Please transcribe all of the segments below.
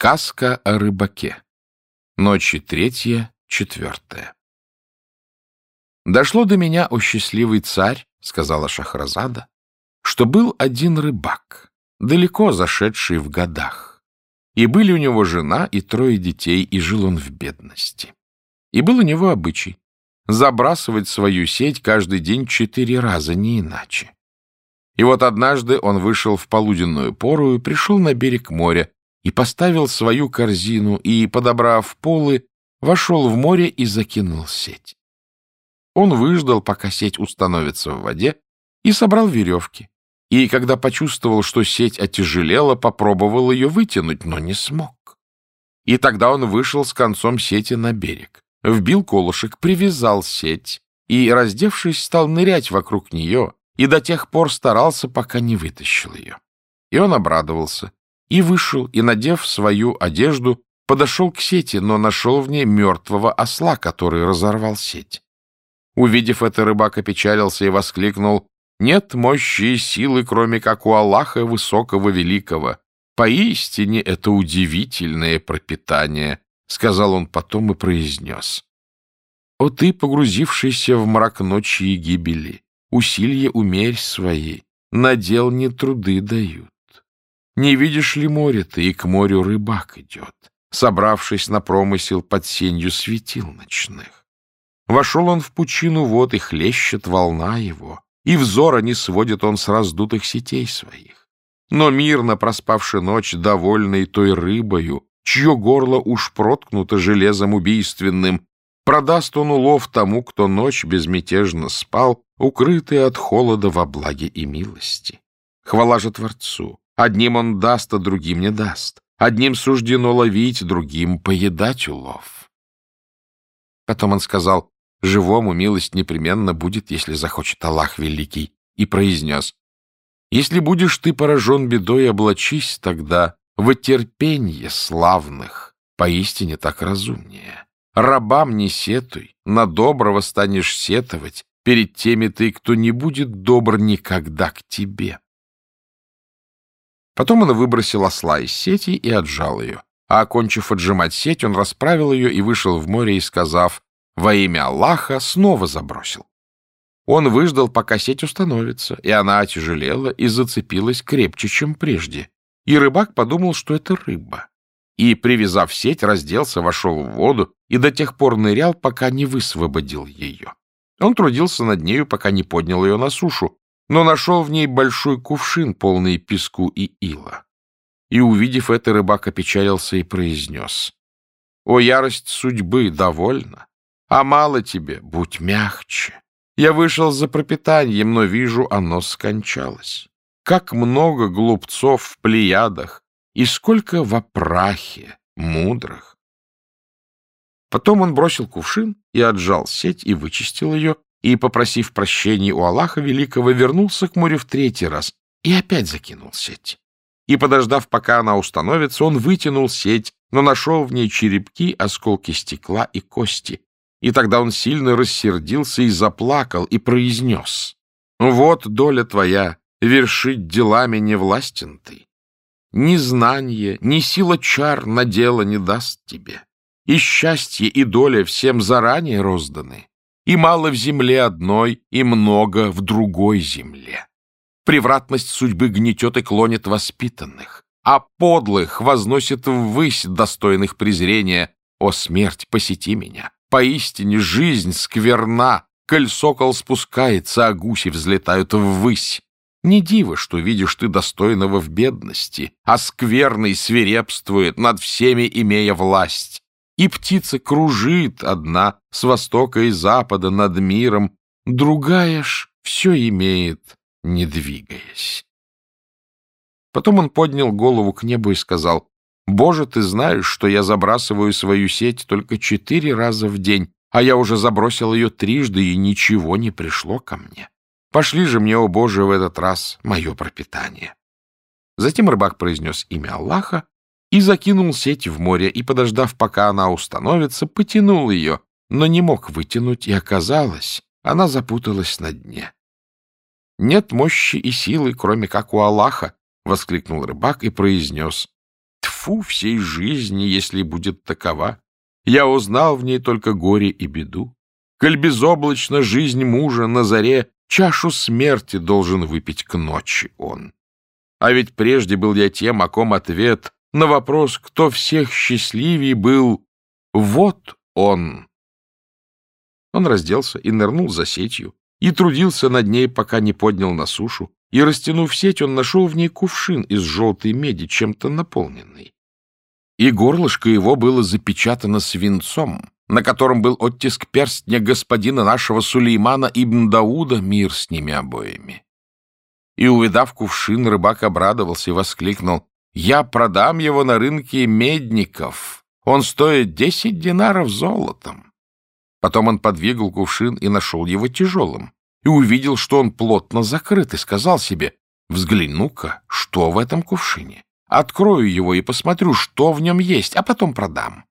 Сказка о рыбаке. Ночи 3-4. «Дошло до меня, о счастливый царь, — сказала Шахразада, — что был один рыбак, далеко зашедший в годах, и были у него жена и 3 детей, и жил он в бедности. И был у него обычай забрасывать свою сеть каждый день 4 раза, не иначе. И вот однажды он вышел в полуденную пору и пришел на берег моря, и поставил свою корзину, и, подобрав полы, вошел в море и закинул сеть. Он выждал, пока сеть установится в воде, и собрал веревки. И, когда почувствовал, что сеть отяжелела, попробовал ее вытянуть, но не смог. И тогда он вышел с концом сети на берег, вбил колышек, привязал сеть и, раздевшись, стал нырять вокруг нее, и до тех пор старался, пока не вытащил ее. И он обрадовался, и вышел, и, надев свою одежду, подошел к сети, но нашел в ней мертвого осла, который разорвал сеть. Увидев это, рыбак опечалился и воскликнул: «Нет мощи и силы, кроме как у Аллаха Высокого Великого. Поистине это удивительное пропитание», — сказал он потом и произнес: «О ты, погрузившийся в мрак ночи и гибели, усилие умерь свои, на дел не труды дают. Не видишь ли море ты, и к морю рыбак идет, собравшись на промысел под сенью светил ночных? Вошел он в пучину вод, и хлещет волна его, и взора не сводит он с раздутых сетей своих. Но мирно проспавши ночь, довольный той рыбою, чье горло уж проткнуто железом убийственным, продаст он улов тому, кто ночь безмятежно спал, укрытый от холода во благе и милости. Хвала же Творцу! Одним он даст, а другим не даст. Одним суждено ловить, другим поедать улов». Потом он сказал: «Живому милость непременно будет, если захочет Аллах Великий», и произнес: «Если будешь ты поражен бедой, облачись тогда в терпенье славных, поистине так разумнее. Рабам не сетуй, на доброго станешь сетовать перед теми ты, кто не будет добр никогда к тебе». Потом он выбросил осла из сети и отжал ее. А, окончив отжимать сеть, он расправил ее и вышел в море, и, сказав «Во имя Аллаха», снова забросил. Он выждал, пока сеть установится, и она отяжелела и зацепилась крепче, чем прежде. И рыбак подумал, что это рыба. И, привязав сеть, разделся, вошел в воду и до тех пор нырял, пока не высвободил ее. Он трудился над нею, пока не поднял ее на сушу, но нашел в ней большой кувшин, полный песку и ила. И, увидев это, рыбак опечалился и произнес: «О, ярость судьбы, довольно, а мало тебе, будь мягче. Я вышел за пропитанием, но вижу, оно скончалось. Как много глупцов в Плеядах, и сколько во прахе мудрых». Потом он бросил кувшин и отжал сеть, и вычистил ее, и, попросив прощения у Аллаха Великого, вернулся к морю в 3-й раз и опять закинул сеть. И, подождав, пока она установится, он вытянул сеть, но нашел в ней черепки, осколки стекла и кости. И тогда он сильно рассердился и заплакал, и произнес: «Вот доля твоя, вершить делами не властен ты. Ни знание, ни сила чар на дело не даст тебе. И счастье, и доля всем заранее розданы. И мало в земле одной, и много в другой земле. Превратность судьбы гнетет и клонит воспитанных, а подлых возносит ввысь достойных презрения. О, смерть, посети меня! Поистине жизнь скверна, коль сокол спускается, а гуси взлетают ввысь. Не диво, что видишь ты достойного в бедности, а скверный свирепствует над всеми, имея власть. И птица кружит одна с востока и запада над миром, другая ж все имеет, не двигаясь». Потом он поднял голову к небу и сказал: «Боже, ты знаешь, что я забрасываю свою сеть только 4 раза в день, а я уже забросил ее 3-ды, и ничего не пришло ко мне. Пошли же мне, о Боже, в этот раз мое пропитание». Затем рыбак произнес имя Аллаха и закинул сеть в море, и, подождав, пока она установится, потянул ее, но не мог вытянуть, и оказалось, она запуталась на дне. «Нет мощи и силы, кроме как у Аллаха», — воскликнул рыбак и произнес: тьфу всей жизни, если будет такова. Я узнал в ней только горе и беду. Коль безоблачна жизнь мужа на заре, чашу смерти должен выпить к ночи он. А ведь прежде был я тем, о ком ответ на вопрос, кто всех счастливей был, вот он. Он разделся и нырнул за сетью, и трудился над ней, пока не поднял на сушу, и, растянув сеть, он нашел в ней кувшин из желтой меди, чем-то наполненный. И горлышко его было запечатано свинцом, на котором был оттиск перстня господина нашего Сулеймана ибн Дауда, мир с ними обоими. И, увидав кувшин, рыбак обрадовался и воскликнул: «Я продам его на рынке медников, он стоит 10 динаров золотом». Потом он подвигал кувшин и нашел его тяжелым, и увидел, что он плотно закрыт, и сказал себе: «Взгляну-ка, что в этом кувшине? Открою его и посмотрю, что в нем есть, а потом продам».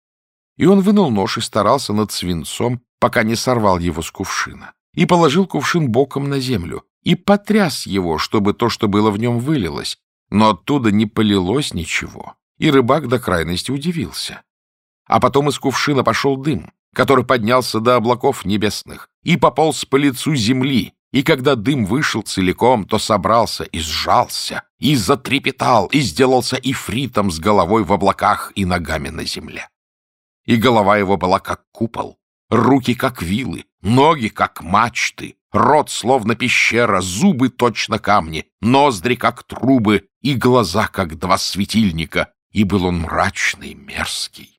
И он вынул нож и старался над свинцом, пока не сорвал его с кувшина, и положил кувшин боком на землю, и потряс его, чтобы то, что было в нем, вылилось, но оттуда не полилось ничего, и рыбак до крайности удивился. А потом из кувшина пошел дым, который поднялся до облаков небесных, и пополз по лицу земли, и когда дым вышел целиком, то собрался и сжался, и затрепетал, и сделался ифритом с головой в облаках и ногами на земле. И голова его была как купол, руки как вилы, ноги как мачты, рот словно пещера, зубы точно камни, ноздри как трубы и глаза как два светильника, и был он мрачный, мерзкий.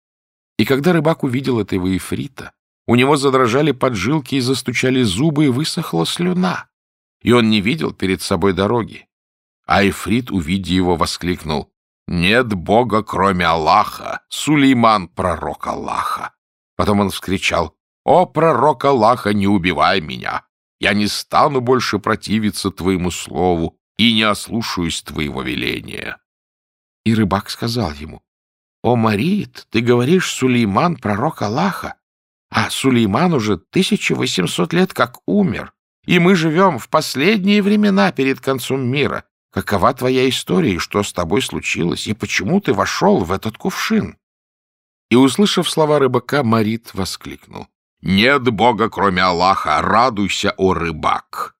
И когда рыбак увидел этого ифрита, у него задрожали поджилки и застучали зубы, и высохла слюна, и он не видел перед собой дороги. А ифрит, увидя его, воскликнул: «Нет Бога, кроме Аллаха, Сулейман — пророк Аллаха». Потом он вскричал: «О, пророк Аллаха, не убивай меня! Я не стану больше противиться твоему слову и не ослушаюсь твоего веления». И рыбак сказал ему: «О, Марит, ты говоришь, Сулейман — пророк Аллаха, а Сулейман уже 1800 лет как умер, и мы живем в последние времена перед концом мира. Какова твоя история, и что с тобой случилось, и почему ты вошел в этот кувшин?» И, услышав слова рыбака, Марит воскликнул: «Нет Бога, кроме Аллаха! Радуйся, о рыбак!»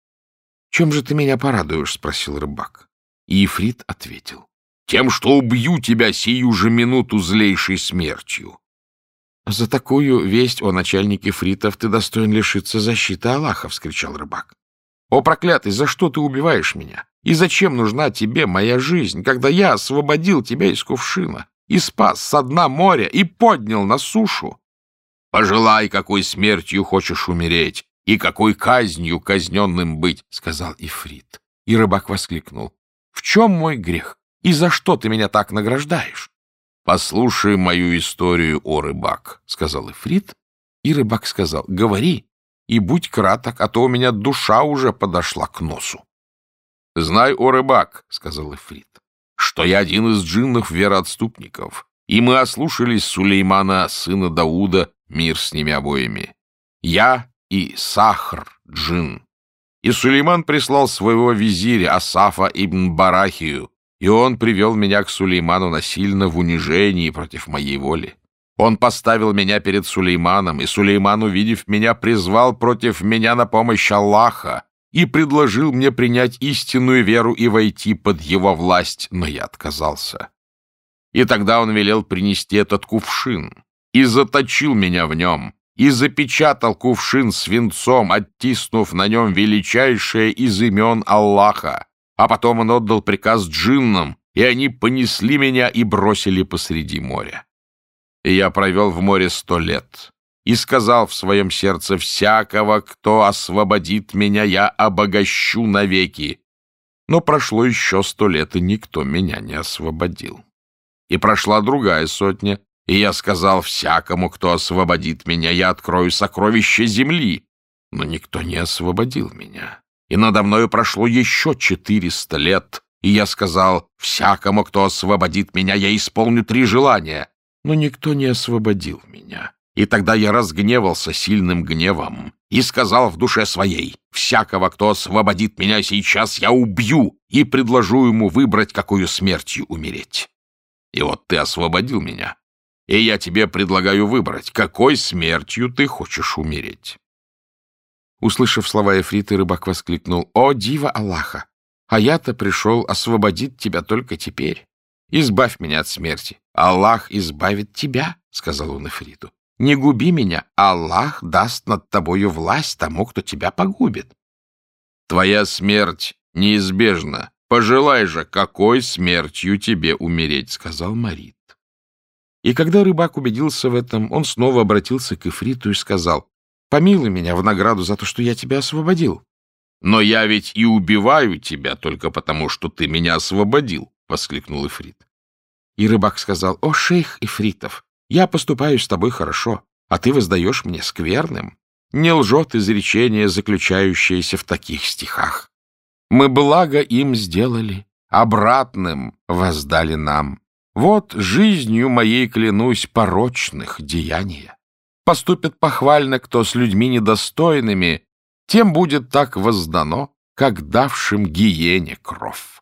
«Чем же ты меня порадуешь?» — спросил рыбак. И ифрит ответил: «Тем, что убью тебя сию же минуту злейшей смертью». «За такую весть, о начальник ифритов, ты достоин лишиться защиты Аллаха!» — вскричал рыбак. «О, проклятый, за что ты убиваешь меня? И зачем нужна тебе моя жизнь, когда я освободил тебя из кувшина и спас со дна моря и поднял на сушу? Пожелай, какой смертью хочешь умереть и какой казнью казненным быть», — сказал ифрит. И рыбак воскликнул: «В чем мой грех? И за что ты меня так награждаешь?» «Послушай мою историю, о рыбак», — сказал ифрит. И рыбак сказал: «Говори, и будь краток, а то у меня душа уже подошла к носу». «Знай, о рыбак», — сказал ифрит, — «что я один из джиннов-вероотступников, и мы ослушались Сулеймана, сына Дауда, мир с ними обоими. Я и Сахр, джин. И Сулейман прислал своего визиря Асафа ибн Барахию, и он привел меня к Сулейману насильно в унижении против моей воли. Он поставил меня перед Сулейманом, и Сулейман, увидев меня, призвал против меня на помощь Аллаха и предложил мне принять истинную веру и войти под его власть, но я отказался. И тогда он велел принести этот кувшин, и заточил меня в нем, и запечатал кувшин свинцом, оттиснув на нем величайшее из имен Аллаха. А потом он отдал приказ джиннам, и они понесли меня и бросили посреди моря. И я провел в море 100 лет, и сказал в своем сердце: всякого, кто освободит меня, я обогащу навеки. Но прошло еще 100 лет, и никто меня не освободил. И прошла другая 100, и я сказал: всякому, кто освободит меня, я открою сокровища земли. Но никто не освободил меня. И надо мною прошло еще 400 лет, и я сказал: всякому, кто освободит меня, я исполню 3 желания. Но никто не освободил меня. И тогда я разгневался сильным гневом и сказал в душе своей: всякого, кто освободит меня сейчас, я убью и предложу ему выбрать, какую смертью умереть. И вот ты освободил меня. И я тебе предлагаю выбрать, какой смертью ты хочешь умереть». Услышав слова Ифрита, рыбак воскликнул: «О, дива Аллаха! А я-то пришел освободить тебя только теперь. Избавь меня от смерти». «Аллах избавит тебя», — сказал он Ифриту. «Не губи меня, Аллах даст над тобою власть тому, кто тебя погубит». «Твоя смерть неизбежна. Пожелай же, какой смертью тебе умереть», — сказал Марид. И когда рыбак убедился в этом, он снова обратился к Ифриту и сказал: «Помилуй меня в награду за то, что я тебя освободил». «Но я ведь и убиваю тебя только потому, что ты меня освободил», — воскликнул Ифрит. И рыбак сказал: «О, шейх Ифритов, я поступаю с тобой хорошо, а ты воздаешь мне скверным. Не лжет изречение, заключающееся в таких стихах. Мы благо им сделали, обратным воздали нам. Вот жизнью моей клянусь порочных деяния. Поступит похвально, кто с людьми недостойными, тем будет так воздано, как давшим гиене кров».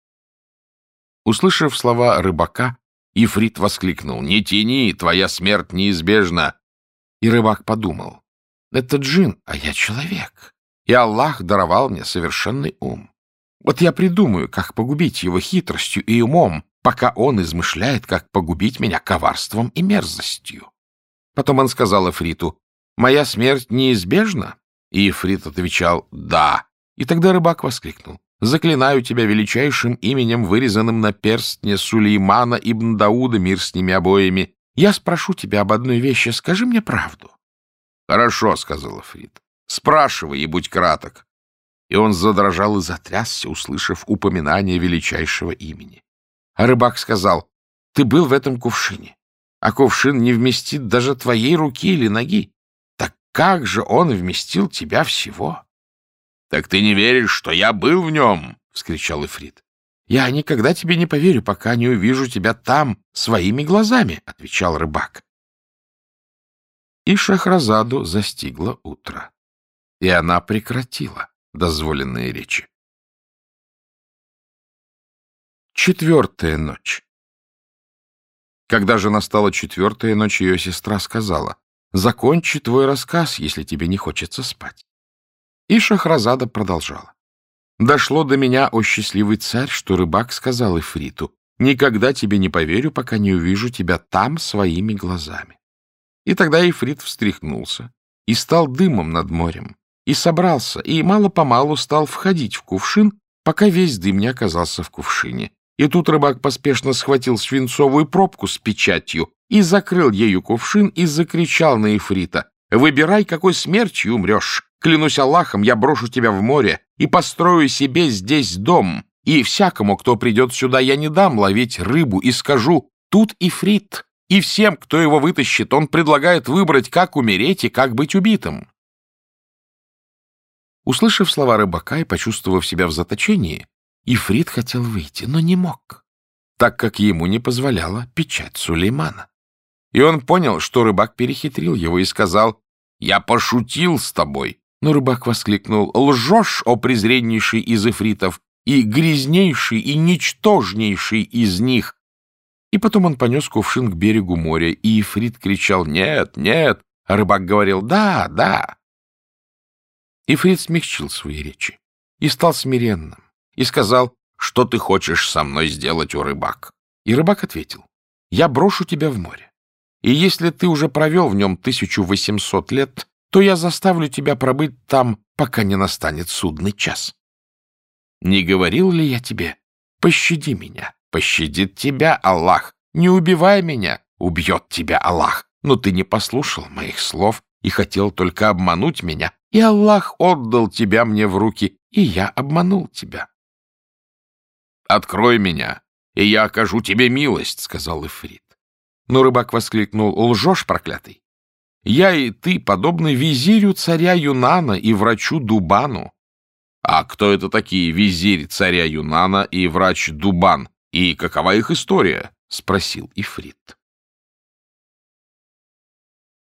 Услышав слова рыбака, Ифрит воскликнул: «Не тяни, твоя смерть неизбежна». И рыбак подумал: «Это джин, а я человек, и Аллах даровал мне совершенный ум. Вот я придумаю, как погубить его хитростью и умом, пока он измышляет, как погубить меня коварством и мерзостью». Потом он сказал Ифриту: «Моя смерть неизбежна?» И Ифрит отвечал: «Да». И тогда рыбак воскликнул: «Заклинаю тебя величайшим именем, вырезанным на перстне Сулеймана ибн Дауда, мир с ними обоими. Я спрошу тебя об одной вещи, скажи мне правду». «Хорошо», — сказал Ифрит, — «спрашивай и будь краток». И он задрожал и затрясся, услышав упоминание величайшего имени. А рыбак сказал: «Ты был в этом кувшине, а кувшин не вместит даже твоей руки или ноги. Так как же он вместил тебя всего?» «Так ты не веришь, что я был в нем?» — вскричал Ифрит. «Я никогда тебе не поверю, пока не увижу тебя там своими глазами», — отвечал рыбак. И Шахразаду застигло утро, и она прекратила дозволенные речи. 4-я ночь. Когда же настала 4-я ночь, ее сестра сказала: «Закончи твой рассказ, если тебе не хочется спать». И Шахразада продолжала: «Дошло до меня, о счастливый царь, что рыбак сказал Ифриту: никогда тебе не поверю, пока не увижу тебя там своими глазами». И тогда Ифрит встряхнулся и стал дымом над морем, и собрался, и мало-помалу стал входить в кувшин, пока весь дым не оказался в кувшине. И тут рыбак поспешно схватил свинцовую пробку с печатью и закрыл ею кувшин и закричал на Ифрита: «Выбирай, какой смертью умрешь. Клянусь Аллахом, я брошу тебя в море и построю себе здесь дом, и всякому, кто придет сюда, я не дам ловить рыбу, и скажу: тут Ифрит, и всем, кто его вытащит, он предлагает выбрать, как умереть и как быть убитым». Услышав слова рыбака и почувствовав себя в заточении, Ифрит хотел выйти, но не мог, так как ему не позволяла печать Сулеймана. И он понял, что рыбак перехитрил его, и сказал: «Я пошутил с тобой». Но рыбак воскликнул: «Лжешь, о презреннейший из ифритов, и грязнейший, и ничтожнейший из них!» И потом он понес кувшин к берегу моря, и ифрит кричал: «Нет, нет!» А рыбак говорил: «Да, да!» Ифрит смягчил свои речи и стал смиренным, и сказал: «Что ты хочешь со мной сделать, о рыбак?» И рыбак ответил: «Я брошу тебя в море, и если ты уже провел в нем 1800 лет, то я заставлю тебя пробыть там, пока не настанет судный час. Не говорил ли я тебе: пощади меня? Пощадит тебя Аллах. Не убивай меня, убьет тебя Аллах. Но ты не послушал моих слов и хотел только обмануть меня, и Аллах отдал тебя мне в руки, и я обманул тебя». «Открой меня, и я окажу тебе милость», — сказал Ифрит. Но рыбак воскликнул: «Лжешь, проклятый! Я и ты подобны визирю царя Юнана и врачу Дубану». «А кто это такие визирь царя Юнана и врач Дубан, и какова их история?» — спросил Ифрит.